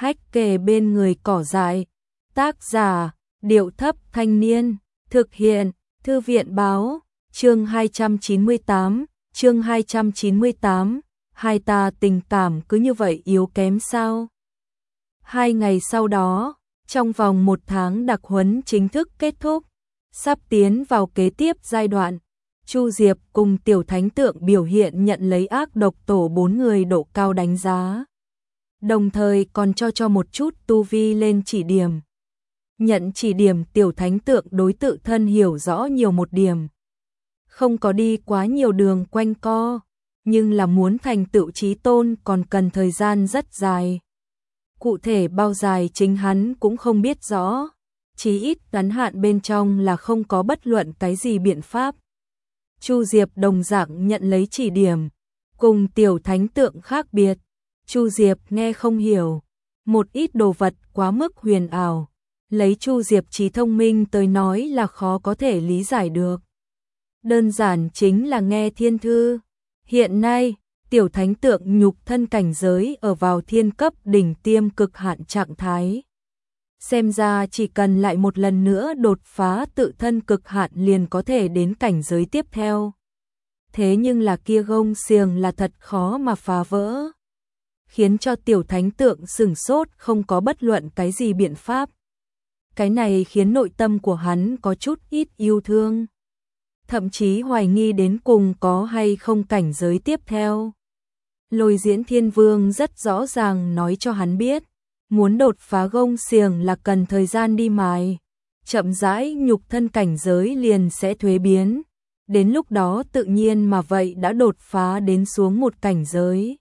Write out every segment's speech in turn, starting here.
hách kề bên người cỏ dại. Tác giả, Điệu Thấp Thanh Niên. Thực hiện, Thư viện Báo. Chương 298. Chương 298. Hai ta tình cảm cứ như vậy yếu kém sao? 2 ngày sau đó, trong vòng 1 tháng đặc huấn chính thức kết thúc, sắp tiến vào kế tiếp giai đoạn. Chu Diệp cùng Tiểu Thánh Tượng biểu hiện nhận lấy ác độc tổ 4 người độ cao đánh giá. Đồng thời còn cho một chút tu vi lên chỉ điểm. Nhận chỉ điểm Tiểu Thánh Tượng đối tự thân hiểu rõ nhiều một điểm. Không có đi quá nhiều đường quanh co, nhưng là muốn thành tựu chí tôn còn cần thời gian rất dài. Cụ thể bao dài chính hắn cũng không biết rõ, chí ít ngắn hạn bên trong là không có bất luận cái gì biện pháp. Chu Diệp đồng dạng nhận lấy chỉ điểm, cùng Tiểu Thánh Tượng khác biệt. Chu Diệp nghe không hiểu, một ít đồ vật quá mức huyền ảo, lấy Chu Diệp trí thông minh tới nói là khó có thể lý giải được. Đơn giản chính là nghe thiên thư. Hiện nay, Tiểu Thánh Tượng nhục thân cảnh giới ở vào thiên cấp đỉnh tiêm cực hạn trạng thái. Xem ra chỉ cần lại một lần nữa đột phá tự thân cực hạn liền có thể đến cảnh giới tiếp theo. Thế nhưng là kia gông xiềng là thật khó mà phá vỡ, khiến cho Tiểu Thánh Tượng sửng sốt, không có bất luận cái gì biện pháp. Cái này khiến nội tâm của hắn có chút ít yêu thương, thậm chí hoài nghi đến cùng có hay không cảnh giới tiếp theo. Lôi Diễn Thiên Vương rất rõ ràng nói cho hắn biết, muốn đột phá gông xiềng là cần thời gian đi mài, chậm rãi nhục thân cảnh giới liền sẽ thuế biến, đến lúc đó tự nhiên mà vậy đã đột phá đến xuống một cảnh giới.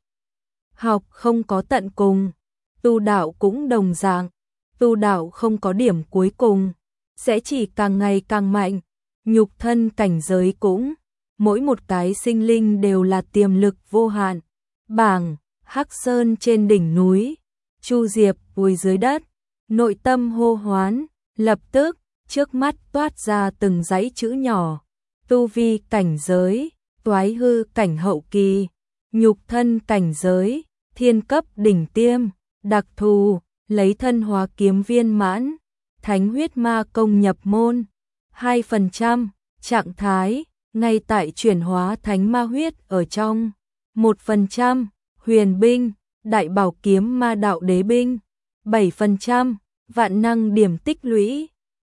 Học không có tận cùng, tu đạo cũng đồng dạng, tu đạo không có điểm cuối cùng, sẽ chỉ càng ngày càng mạnh. Nhục thân cảnh giới cũng, mỗi một cái sinh linh đều là tiềm lực vô hạn. Bảng, Hắc Sơn trên đỉnh núi, Chu Diệp vùi dưới đất, nội tâm hô hoán, lập tức, trước mắt toát ra từng dãy chữ nhỏ. Tu vi cảnh giới, toái hư cảnh hậu kỳ, nhục thân cảnh giới, thiên cấp đỉnh tiêm, đặc thù, lấy thân hóa kiếm viên mãn, thánh huyết ma công nhập môn, 2%, trạng thái, ngay tại chuyển hóa thánh ma huyết ở trong, 1%, huyền binh, đại bảo kiếm ma đạo đế binh, 7%, vạn năng điểm tích lũy,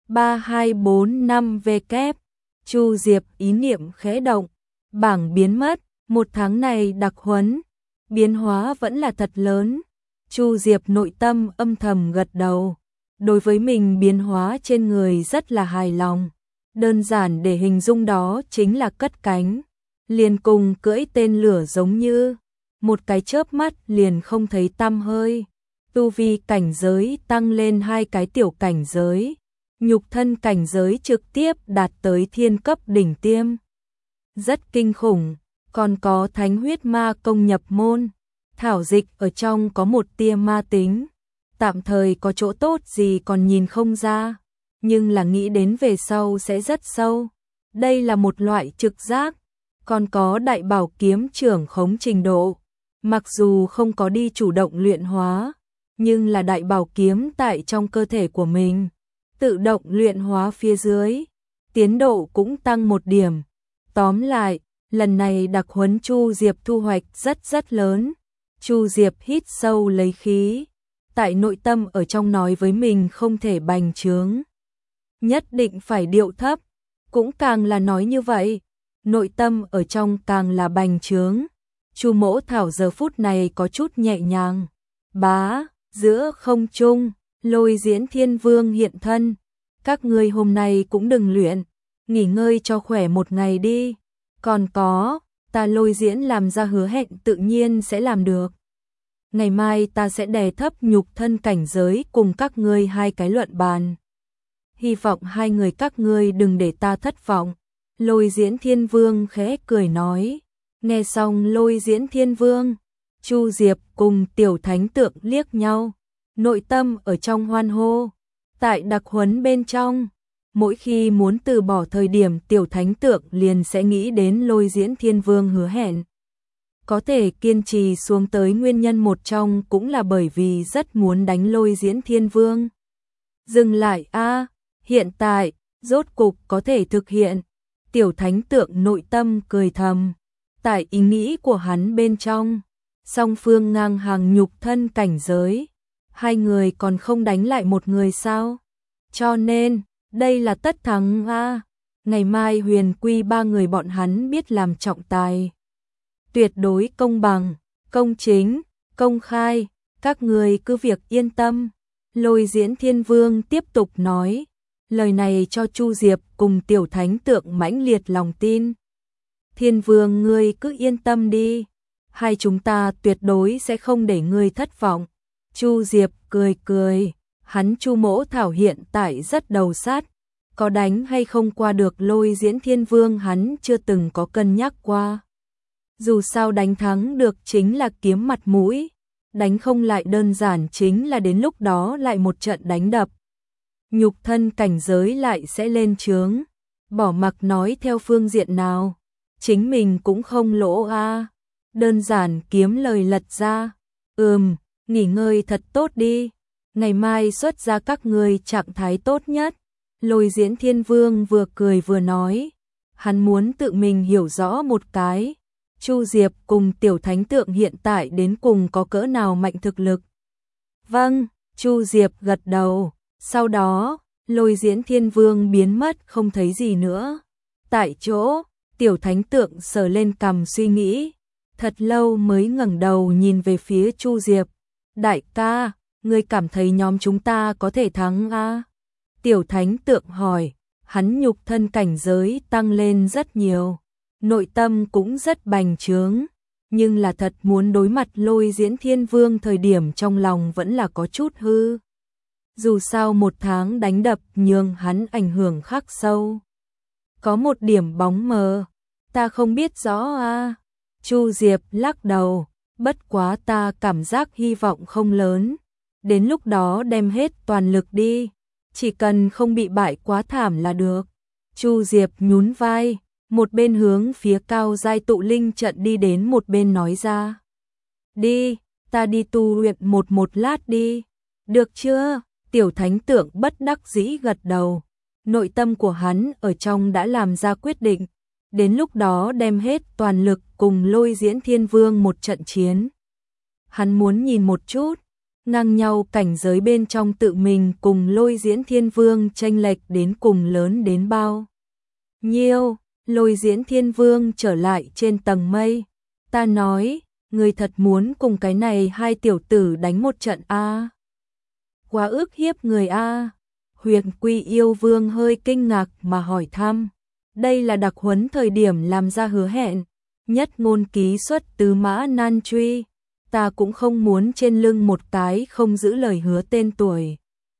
3245 V kép. Chu Diệp ý niệm khẽ động, bảng biến mất, 1 tháng này đặc huấn, biến hóa vẫn là thật lớn. Chu Diệp nội tâm âm thầm gật đầu, đối với mình biến hóa trên người rất là hài lòng. Đơn giản để hình dung đó chính là cất cánh, liền cùng cưỡi tên lửa giống như, một cái chớp mắt liền không thấy tăm hơi. Tu vi cảnh giới tăng lên 2 cái tiểu cảnh giới, nhục thân cảnh giới trực tiếp đạt tới thiên cấp đỉnh tiêm. Rất kinh khủng, còn có thánh huyết ma công nhập môn, thảo dịch ở trong có một tia ma tính, tạm thời có chỗ tốt gì còn nhìn không ra, nhưng là nghĩ đến về sau sẽ rất sâu. Đây là một loại trực giác, còn có đại bảo kiếm trưởng khống trình độ. Mặc dù không có đi chủ động luyện hóa, nhưng là đại bảo kiếm tại trong cơ thể của mình, tự động luyện hóa phía dưới, tiến độ cũng tăng 1 điểm. Tóm lại, lần này đặc huấn Chu Diệp thu hoạch rất lớn. Chu Diệp hít sâu lấy khí, tại nội tâm ở trong nói với mình không thể bành trướng, nhất định phải điệu thấp, cũng càng là nói như vậy, nội tâm ở trong càng là bành trướng. Chu Mỗ Thảo giờ phút này có chút nhẹ nhàng. Bá, giữa không trung, Lôi Diễn Thiên Vương hiện thân. Các ngươi hôm nay cũng đừng luyện, nghỉ ngơi cho khỏe 1 ngày đi. Còn có, ta Lôi Diễn làm ra hứa hẹn tự nhiên sẽ làm được. Ngày mai ta sẽ đè thấp nhục thân cảnh giới cùng các ngươi 2 cái luận bàn. Hy vọng 2 người các ngươi đừng để ta thất vọng. Lôi Diễn Thiên Vương khẽ cười nói. Nghe xong Lôi Diễn Thiên Vương, Chu Diệp cùng Tiểu Thánh Tượng liếc nhau, nội tâm ở trong hoan hô. Tại đặc huấn bên trong, mỗi khi muốn từ bỏ thời điểm Tiểu Thánh Tượng liền sẽ nghĩ đến Lôi Diễn Thiên Vương hứa hẹn. Có thể kiên trì xuống tới nguyên nhân một trong cũng là bởi vì rất muốn đánh Lôi Diễn Thiên Vương. Dừng lại a, hiện tại, rốt cục có thể thực hiện. Tiểu thánh tượng nội tâm cười thầm. Tại ý nghĩ của hắn bên trong, song phương ngang hàng nhục thân cảnh giới. Hai người còn không đánh lại một người sao? Cho nên, đây là tất thắng a. Ngày mai Huyền Quy ba người bọn hắn biết làm trọng tài. Tuyệt đối công bằng, công chính, công khai, các người cứ việc yên tâm. Lôi Diễn Thiên Vương tiếp tục nói, lời này cho Chu Diệp cùng tiểu thánh tượng mãnh liệt lòng tin. Thiên Vương ngươi cứ yên tâm đi, hai chúng ta tuyệt đối sẽ không để ngươi thất vọng. Chu Diệp cười cười, hắn Chu Mỗ Thảo hiện tại rất đầu sát, có đánh hay không qua được Lôi Diễn Thiên Vương hắn chưa từng có cân nhắc qua. Dù sao đánh thắng được chính là kiếm mặt mũi, đánh không lại đơn giản chính là đến lúc đó lại một trận đánh đập. Nhục thân cảnh giới lại sẽ lên chướng, bỏ mặc nói theo phương diện nào, chính mình cũng không lỗ a. Đơn giản kiếm lời lật ra, nghỉ ngơi thật tốt đi, ngày mai xuất ra các ngươi trạng thái tốt nhất. Lôi Diễn Thiên Vương vừa cười vừa nói, hắn muốn tự mình hiểu rõ một cái, Chu Diệp cùng tiểu thánh tượng hiện tại đến cùng có cỡ nào mạnh thực lực. Vâng, Chu Diệp gật đầu, sau đó, Lôi Diễn Thiên Vương biến mất không thấy gì nữa. Tại chỗ, tiểu thánh tượng sờ lên cằm suy nghĩ, thật lâu mới ngẩng đầu nhìn về phía Chu Diệp. Đại ca, ngươi cảm thấy nhóm chúng ta có thể thắng a? Tiểu thánh tượng hỏi, hắn nhục thân cảnh giới tăng lên rất nhiều, nội tâm cũng rất bành trướng, nhưng là thật muốn đối mặt Lôi Diễn Thiên Vương thời điểm trong lòng vẫn là có chút hư. Dù sao một tháng đánh đập nhường hắn ảnh hưởng khắc sâu. Có một điểm bóng mờ, ta không biết rõ a. Chu Diệp lắc đầu, bất quá ta cảm giác hy vọng không lớn. Đến lúc đó đem hết toàn lực đi, chỉ cần không bị bại quá thảm là được. Chu Diệp nhún vai, một bên hướng phía cao giai tụ linh trận đi đến một bên nói ra. Đi, ta đi tu luyện một lát đi. Được chưa? Tiểu thánh tượng bất đắc dĩ gật đầu. Nội tâm của hắn ở trong đã làm ra quyết định. Đến lúc đó đem hết toàn lực cùng Lôi Diễn Thiên Vương một trận chiến. Hắn muốn nhìn một chút, ngang nhau cảnh giới bên trong tự mình cùng Lôi Diễn Thiên Vương chênh lệch đến cùng lớn đến bao nhiêu. Lôi Diễn Thiên Vương trở lại trên tầng mây. Ta nói, người thật muốn cùng cái này hai tiểu tử đánh một trận a? Quá ức hiếp người a. Huyền Quy Yêu Vương hơi kinh ngạc mà hỏi thăm. Đây là đặc huấn thời điểm làm ra hứa hẹn, nhất ngôn ký xuất tứ mã nan truy, ta cũng không muốn trên lưng một cái không giữ lời hứa tên tuổi.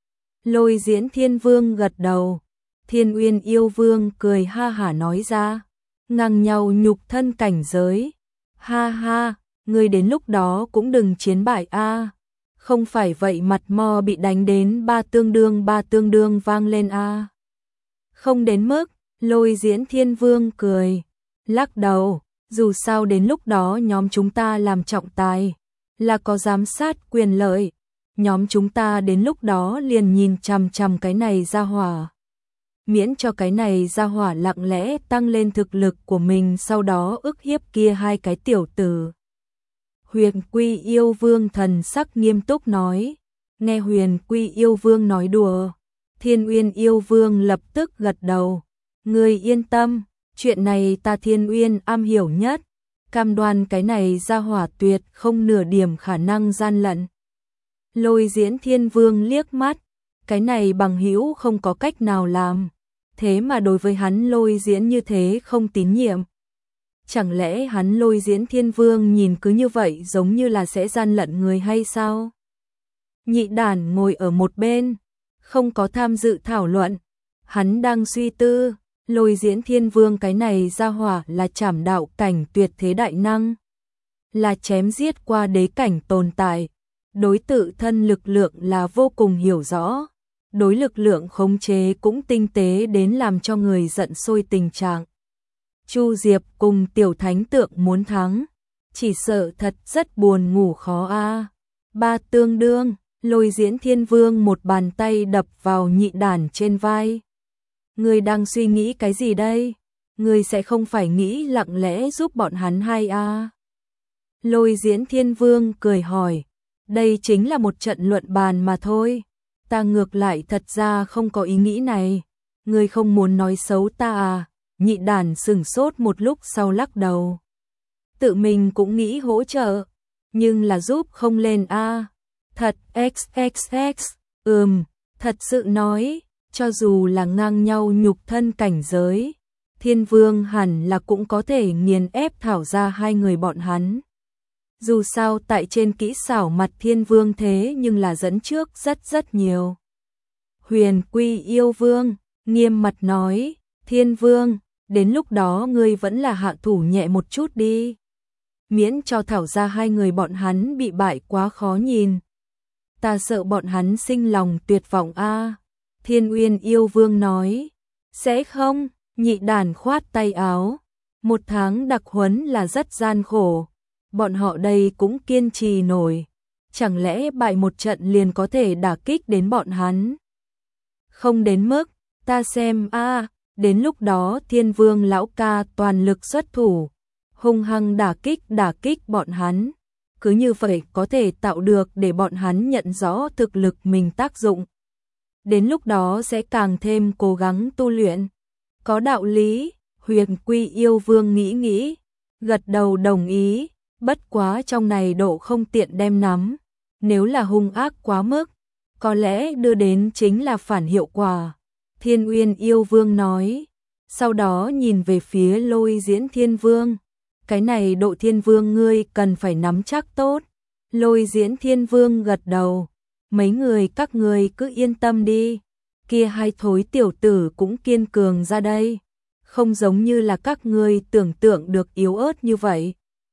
Lôi Diễn Thiên Vương gật đầu, Thiên Uyên Yêu Vương cười ha hả nói ra, ngang nhau nhục thân cảnh giới. Ha ha, ngươi đến lúc đó cũng đừng chiến bại a. Không phải vậy mặt mo bị đánh đến ba tương đương vang lên a. Không đến mức. Lôi Diễn Thiên Vương cười, lắc đầu, dù sao đến lúc đó nhóm chúng ta làm trọng tài, là có giám sát quyền lợi, nhóm chúng ta đến lúc đó liền nhìn chằm chằm cái này ra hỏa. Miễn cho cái này ra hỏa lặng lẽ tăng lên thực lực của mình sau đó ức hiếp kia hai cái tiểu tử. Huyền Quy Yêu Vương thần sắc nghiêm túc nói, nghe Huyền Quy Yêu Vương nói đùa, Thiên Uyên Yêu Vương lập tức gật đầu. Ngươi yên tâm, chuyện này ta Thiên Uyên am hiểu nhất, cam đoan cái này ra hỏa tuyệt không nửa điểm khả năng gian lận. Lôi Diễn Thiên Vương liếc mắt, cái này bằng hữu không có cách nào làm, thế mà đối với hắn Lôi Diễn như thế không tín nhiệm. Chẳng lẽ hắn Lôi Diễn Thiên Vương nhìn cứ như vậy giống như là sẽ gian lận người hay sao? Nhị đản ngồi ở một bên, không có tham dự thảo luận, hắn đang suy tư. Lôi Diễn Thiên Vương cái này ra hỏa là trảm đạo cảnh tuyệt thế đại năng, là chém giết qua đế cảnh tồn tại, đối tự thân lực lượng là vô cùng hiểu rõ, đối lực lượng khống chế cũng tinh tế đến làm cho người giận sôi tình trạng. Chu Diệp cùng tiểu thánh tượng muốn thắng, chỉ sợ thật rất buồn ngủ khó a. Ba tương đương, Lôi Diễn Thiên Vương một bàn tay đập vào Nhị Đản trên vai. Ngươi đang suy nghĩ cái gì đây? Ngươi sẽ không phải nghĩ lặng lẽ giúp bọn hắn hay a? Lôi Diễn Thiên Vương cười hỏi, đây chính là một trận luận bàn mà thôi. Ta ngược lại thật ra không có ý nghĩ này. Ngươi không muốn nói xấu ta à? Nhị Đản sửng sốt một lúc sau lắc đầu. Tự mình cũng nghĩ hỗ trợ, nhưng là giúp không lên a. Thật xxx, thật sự nói, cho dù là ngang nhau nhục thân cảnh giới, Thiên Vương hẳn là cũng có thể nghiền ép thảo ra hai người bọn hắn. Dù sao tại trên kỹ xảo mặt Thiên Vương thế nhưng là dẫn trước rất nhiều. Huyền Quy Yêu Vương nghiêm mặt nói, Thiên Vương, đến lúc đó ngươi vẫn là hạ thủ nhẹ một chút đi. Miễn cho thảo ra hai người bọn hắn bị bại quá khó nhìn. Ta sợ bọn hắn sinh lòng tuyệt vọng a. Thiên Uyên Yêu Vương nói, sẽ không. Nhị Đản khoát tay áo, 1 tháng đặc huấn là rất gian khổ, bọn họ đây cũng kiên trì nổi, chẳng lẽ bại một trận liền có thể đả kích đến bọn hắn? Không đến mức, ta xem a, đến lúc đó Thiên Vương lão ca toàn lực xuất thủ, hung hăng đả kích bọn hắn, cứ như vậy có thể tạo được để bọn hắn nhận rõ thực lực mình tác dụng. Đến lúc đó sẽ càng thêm cố gắng tu luyện. Có đạo lý, Huyền Quy Yêu Vương nghĩ, gật đầu đồng ý, bất quá trong này độ không tiện đem nắm, nếu là hung ác quá mức, có lẽ đưa đến chính là phản hiệu quả. Thiên Uyên Yêu Vương nói, sau đó nhìn về phía Lôi Diễn Thiên Vương, cái này độ Thiên Vương ngươi cần phải nắm chắc tốt. Lôi Diễn Thiên Vương gật đầu, mấy người các ngươi cứ yên tâm đi. Kia hai thối tiểu tử cũng kiên cường ra đây, không giống như là các ngươi tưởng tượng được yếu ớt như vậy.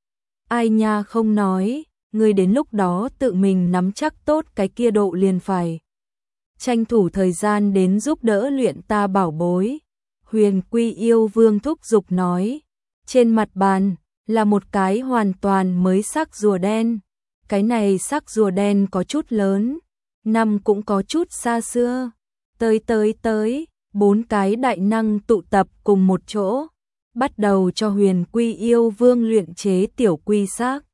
Ai nha không nói, ngươi đến lúc đó tự mình nắm chắc tốt cái kia độ liền phải. Tranh thủ thời gian đến giúp đỡ luyện ta bảo bối. Huyền Quy Yêu Vương thúc giục nói, trên mặt bàn là một cái hoàn toàn mới xác rùa đen. Cái này xác rùa đen có chút lớn, năm cũng có chút xa xưa. Tới, 4 cái đại năng tụ tập cùng một chỗ, bắt đầu cho Huyền Quy Yêu Vương luyện chế tiểu quy xác.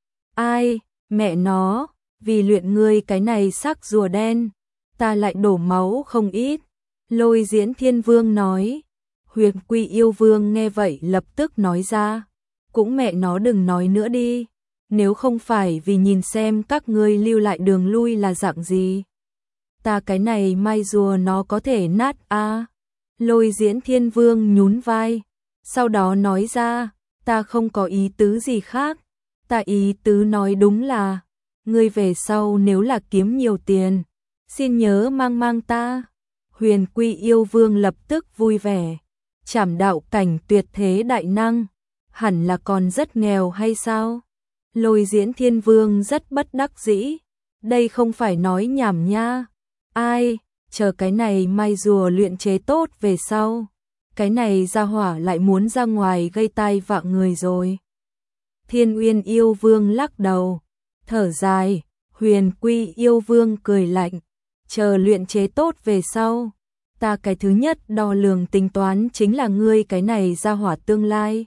Ai, mẹ nó, vì luyện ngươi cái này xác rùa đen, ta lại đổ máu không ít. Lôi Diễn Thiên Vương nói. Huyền Quy Yêu Vương nghe vậy lập tức nói ra, cũng mẹ nó đừng nói nữa đi, nếu không phải vì nhìn xem các ngươi lưu lại đường lui là dạng gì. Ta cái này mai rùa nó có thể nát a. Lôi Diễn Thiên Vương nhún vai, sau đó nói ra, ta không có ý tứ gì khác, ta ý tứ nói đúng là, ngươi về sau nếu là kiếm nhiều tiền, xin nhớ mang ta. Huyền Quy Yêu Vương lập tức vui vẻ, Trảm đạo cảnh tuyệt thế đại năng, hẳn là còn rất nghèo hay sao? Lôi Diễn Thiên Vương rất bất đắc dĩ, đây không phải nói nhảm nha. Ai, chờ cái này mai rùa luyện chế tốt về sau, cái này ra hỏa lại muốn ra ngoài gây tai vạ người rồi. Thiên Uyên Yêu Vương lắc đầu, thở dài. Huyền Quy Yêu Vương cười lạnh, chờ luyện chế tốt về sau, ta cái thứ nhất đo lường tính toán chính là ngươi cái này ra hỏa tương lai.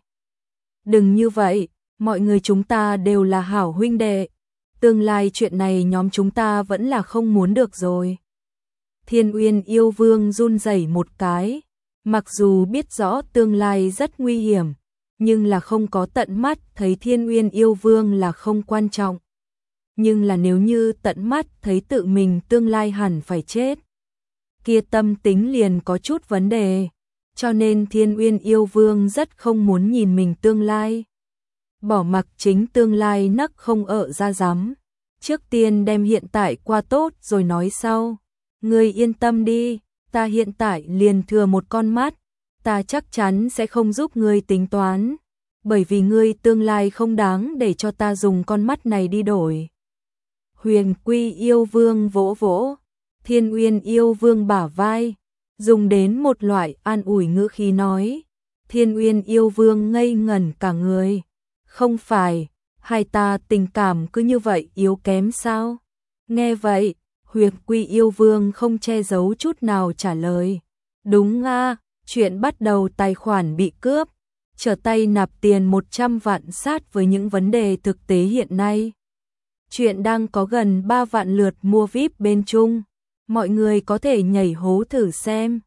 Đừng như vậy, mọi người chúng ta đều là hảo huynh đệ, tương lai chuyện này nhóm chúng ta vẫn là không muốn được rồi. Thiên Uyên Yêu Vương run rẩy một cái, mặc dù biết rõ tương lai rất nguy hiểm, nhưng là không có tận mắt thấy Thiên Uyên Yêu Vương là không quan trọng. Nhưng là nếu như tận mắt thấy tự mình tương lai hẳn phải chết, kia tâm tính liền có chút vấn đề, cho nên Thiên Uyên Yêu Vương rất không muốn nhìn mình tương lai. Bỏ mặc chính tương lai nấc không ở ra dám, trước tiên đem hiện tại qua tốt rồi nói sau. Ngươi yên tâm đi, ta hiện tại liền thừa một con mắt, ta chắc chắn sẽ không giúp ngươi tính toán, bởi vì ngươi tương lai không đáng để cho ta dùng con mắt này đi đổi. Huyền Quy Yêu Vương vỗ vỗ Thiên Uyên Yêu Vương bả vai, dùng đến một loại an ủi ngữ khí nói. Thiên Uyên Yêu Vương ngây ngẩn cả người. Không phải, Hai ta tình cảm cứ như vậy yếu kém sao? Nghe vậy, Huyệt Quy yêu vương không che giấu chút nào trả lời. Đúng a, chuyện bắt đầu tài khoản bị cướp, trở tay nạp tiền 100 vạn sát với những vấn đề thực tế hiện nay. Chuyện đang có gần 3 vạn lượt mua VIP bên chung, mọi người có thể nhảy hố thử xem.